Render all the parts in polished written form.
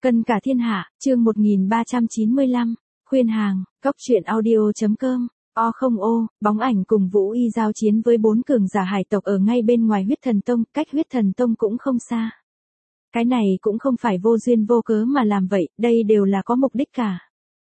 Cân cả thiên hạ, chương 1395, khuyên hàng, cóc truyện audio.com. Không bóng ảnh cùng Vũ Y giao chiến với 4 cường giả hải tộc ở ngay bên ngoài huyết thần tông, cách huyết thần tông cũng không xa. Cái này cũng không phải vô duyên vô cớ mà làm vậy, đây đều là có mục đích cả.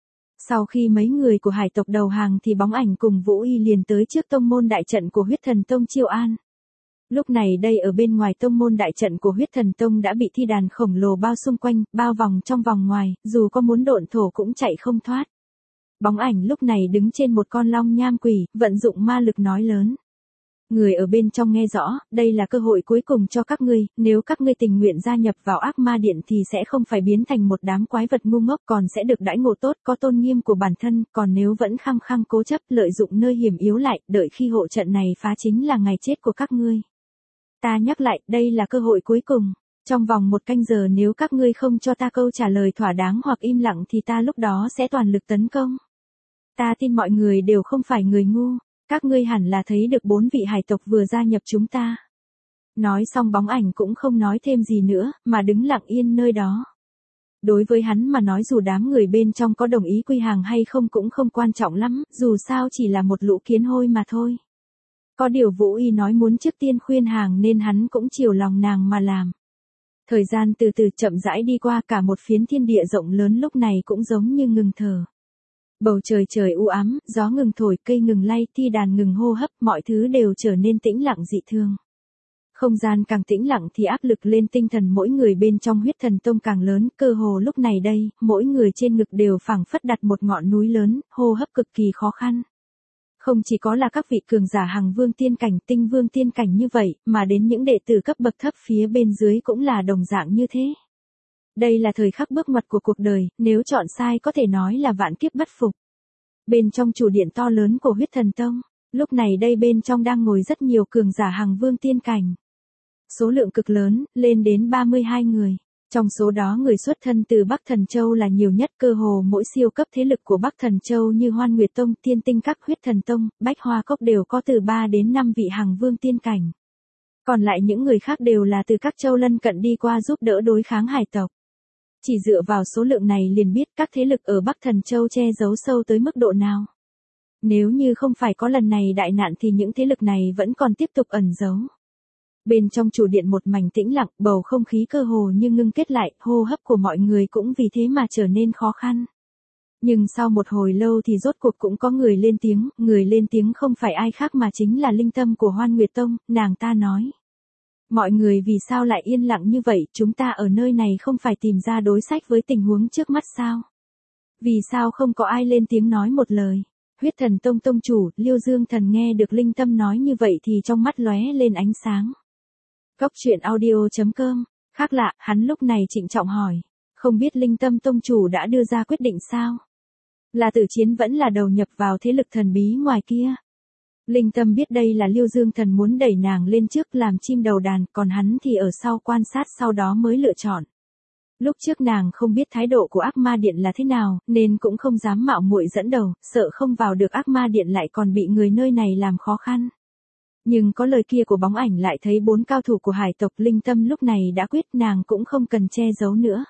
Sau khi mấy người của hải tộc đầu hàng thì bóng ảnh cùng Vũ Y liền tới trước tông môn đại trận của huyết thần tông chiêu an. Lúc này đây ở bên ngoài tông môn đại trận của huyết thần tông đã bị thi đàn khổng lồ bao xung quanh, bao vòng trong vòng ngoài, dù có muốn độn thổ cũng chạy không thoát. Bóng ảnh lúc này đứng trên một con long nham quỷ, vận dụng ma lực nói lớn. Người ở bên trong nghe rõ, đây là cơ hội cuối cùng cho các ngươi, nếu các ngươi tình nguyện gia nhập vào ác ma điện thì sẽ không phải biến thành một đám quái vật ngu ngốc, còn sẽ được đãi ngộ tốt, có tôn nghiêm của bản thân, còn nếu vẫn khăng khăng cố chấp, lợi dụng nơi hiểm yếu lại, đợi khi hộ trận này phá chính là ngày chết của các ngươi. Ta nhắc lại, đây là cơ hội cuối cùng. Trong vòng 1 canh giờ nếu các ngươi không cho ta câu trả lời thỏa đáng hoặc im lặng thì ta lúc đó sẽ toàn lực tấn công. Ta tin mọi người đều không phải người ngu. Các ngươi hẳn là thấy được 4 vị hải tộc vừa gia nhập chúng ta. Nói xong bóng ảnh cũng không nói thêm gì nữa, mà đứng lặng yên nơi đó. Đối với hắn mà nói dù đám người bên trong có đồng ý quy hàng hay không cũng không quan trọng lắm, dù sao chỉ là một lũ kiến hôi mà thôi. Có điều Vũ Y nói muốn trước tiên khuyên hàng nên hắn cũng chiều lòng nàng mà làm. Thời gian từ từ chậm rãi đi qua, cả một phiến thiên địa rộng lớn lúc này cũng giống như ngừng thở. Bầu trời trời u ám, gió ngừng thổi, cây ngừng lay, thi đàn ngừng hô hấp, mọi thứ đều trở nên tĩnh lặng dị thường. Không gian càng tĩnh lặng thì áp lực lên tinh thần mỗi người bên trong huyết thần tông càng lớn, cơ hồ lúc này đây, mỗi người trên ngực đều phảng phất đặt một ngọn núi lớn, hô hấp cực kỳ khó khăn. Không chỉ có là các vị cường giả hằng vương tiên cảnh, tinh vương tiên cảnh như vậy, mà đến những đệ tử cấp bậc thấp phía bên dưới cũng là đồng dạng như thế. Đây là thời khắc bước ngoặt của cuộc đời, nếu chọn sai có thể nói là vạn kiếp bất phục. Bên trong chủ điện to lớn của huyết thần tông, lúc này đây bên trong đang ngồi rất nhiều cường giả hằng vương tiên cảnh. Số lượng cực lớn, lên đến 32 người. Trong số đó người xuất thân từ Bắc Thần Châu là nhiều nhất, cơ hồ mỗi siêu cấp thế lực của Bắc Thần Châu như Hoan Nguyệt Tông, Tiên Tinh Các, Huyết Thần Tông, Bách Hoa Cốc đều có từ 3 đến 5 vị hằng vương tiên cảnh. Còn lại những người khác đều là từ các châu lân cận đi qua giúp đỡ đối kháng hải tộc. Chỉ dựa vào số lượng này liền biết các thế lực ở Bắc Thần Châu che giấu sâu tới mức độ nào. Nếu như không phải có lần này đại nạn thì những thế lực này vẫn còn tiếp tục ẩn giấu. Bên trong chủ điện một mảnh tĩnh lặng, bầu không khí cơ hồ như ngưng kết lại, hô hấp của mọi người cũng vì thế mà trở nên khó khăn. Nhưng sau một hồi lâu thì rốt cuộc cũng có người lên tiếng không phải ai khác mà chính là Linh Tâm của Hoan Nguyệt Tông, nàng ta nói. Mọi người vì sao lại yên lặng như vậy, chúng ta ở nơi này không phải tìm ra đối sách với tình huống trước mắt sao? Vì sao không có ai lên tiếng nói một lời? Huyết Thần Tông tông chủ, Liêu Dương Thần nghe được Linh Tâm nói như vậy thì trong mắt lóe lên ánh sáng. Cóc truyện audio.com, khác lạ, hắn lúc này trịnh trọng hỏi, không biết Linh Tâm tông chủ đã đưa ra quyết định sao? Là tử chiến vẫn là đầu nhập vào thế lực thần bí ngoài kia? Linh Tâm biết đây là Liêu Dương Thần muốn đẩy nàng lên trước làm chim đầu đàn, còn hắn thì ở sau quan sát sau đó mới lựa chọn. Lúc trước nàng không biết thái độ của ác ma điện là thế nào, nên cũng không dám mạo muội dẫn đầu, sợ không vào được ác ma điện lại còn bị người nơi này làm khó khăn. Nhưng có lời kia của bóng ảnh lại thấy 4 cao thủ của hải tộc, Linh Tâm lúc này đã quyết, nàng cũng không cần che giấu nữa.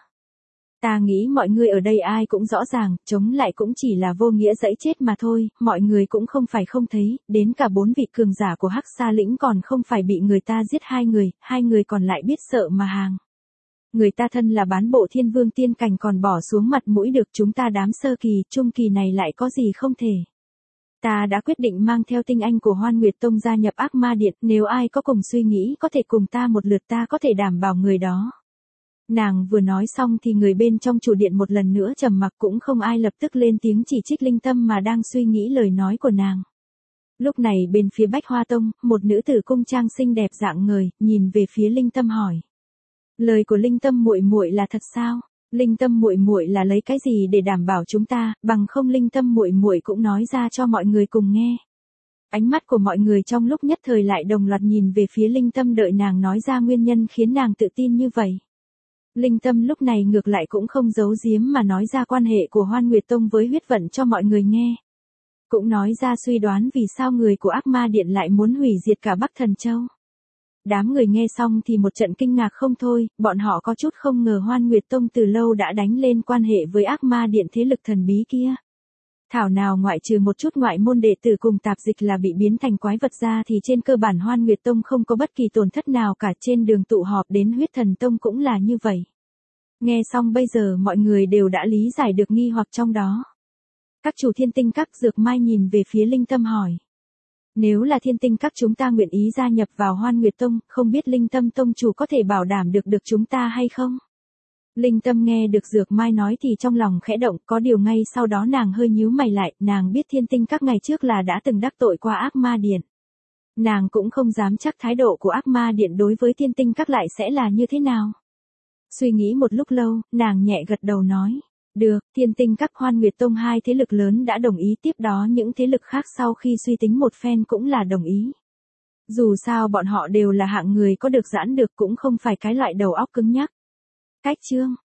Ta nghĩ mọi người ở đây ai cũng rõ ràng, chống lại cũng chỉ là vô nghĩa dẫy chết mà thôi, mọi người cũng không phải không thấy, đến cả 4 vị cường giả của Hắc Sa lĩnh còn không phải bị người ta giết 2 người còn lại biết sợ mà hàng. Người ta thân là bán bộ thiên vương tiên cảnh còn bỏ xuống mặt mũi được, chúng ta đám sơ kỳ, trung kỳ này lại có gì không thể. Ta đã quyết định mang theo tinh anh của Hoan Nguyệt Tông gia nhập ác ma điện, nếu ai có cùng suy nghĩ có thể cùng ta một lượt, ta có thể đảm bảo người đó. Nàng vừa nói xong thì người bên trong chủ điện một lần nữa trầm mặc, cũng không ai lập tức lên tiếng chỉ trích Linh Tâm mà đang suy nghĩ lời nói của nàng. Lúc này bên phía Bách Hoa Tông, một nữ tử cung trang xinh đẹp dạng người, nhìn về phía Linh Tâm hỏi. Lời của Linh Tâm muội muội là thật sao? Linh Tâm muội muội là lấy cái gì để đảm bảo chúng ta, bằng không Linh Tâm muội muội cũng nói ra cho mọi người cùng nghe. Ánh mắt của mọi người trong lúc nhất thời lại đồng loạt nhìn về phía Linh Tâm, đợi nàng nói ra nguyên nhân khiến nàng tự tin như vậy. Linh Tâm lúc này ngược lại cũng không giấu giếm mà nói ra quan hệ của Hoan Nguyệt Tông với huyết vận cho mọi người nghe. Cũng nói ra suy đoán vì sao người của ác ma điện lại muốn hủy diệt cả Bắc Thần Châu. Đám người nghe xong thì một trận kinh ngạc không thôi, bọn họ có chút không ngờ Hoan Nguyệt Tông từ lâu đã đánh lên quan hệ với Ác Ma Điện thế lực thần bí kia. Thảo nào ngoại trừ một chút ngoại môn đệ tử cùng tạp dịch là bị biến thành quái vật ra thì trên cơ bản Hoan Nguyệt Tông không có bất kỳ tổn thất nào cả, trên đường tụ họp đến Huyết Thần Tông cũng là như vậy. Nghe xong bây giờ mọi người đều đã lý giải được nghi hoặc trong đó. Các chủ Thiên Tinh Các Dược Mai nhìn về phía Linh Tâm hỏi. Nếu là Thiên Tinh Các chúng ta nguyện ý gia nhập vào Hoan Nguyệt Tông, không biết Linh Tâm Tông chủ có thể bảo đảm được chúng ta hay không? Linh Tâm nghe được Dược Mai nói thì trong lòng khẽ động, có điều ngay sau đó nàng hơi nhíu mày lại, nàng biết Thiên Tinh Các ngày trước là đã từng đắc tội qua Ác Ma Điện. Nàng cũng không dám chắc thái độ của Ác Ma Điện đối với Thiên Tinh Các lại sẽ là như thế nào. Suy nghĩ một lúc lâu, nàng nhẹ gật đầu nói. Được, Thiên Tinh Các Hoan Nguyệt Tông hai thế lực lớn đã đồng ý, tiếp đó những thế lực khác sau khi suy tính một phen cũng là đồng ý. Dù sao bọn họ đều là hạng người có được giãn được, cũng không phải cái loại đầu óc cứng nhắc. Cách chương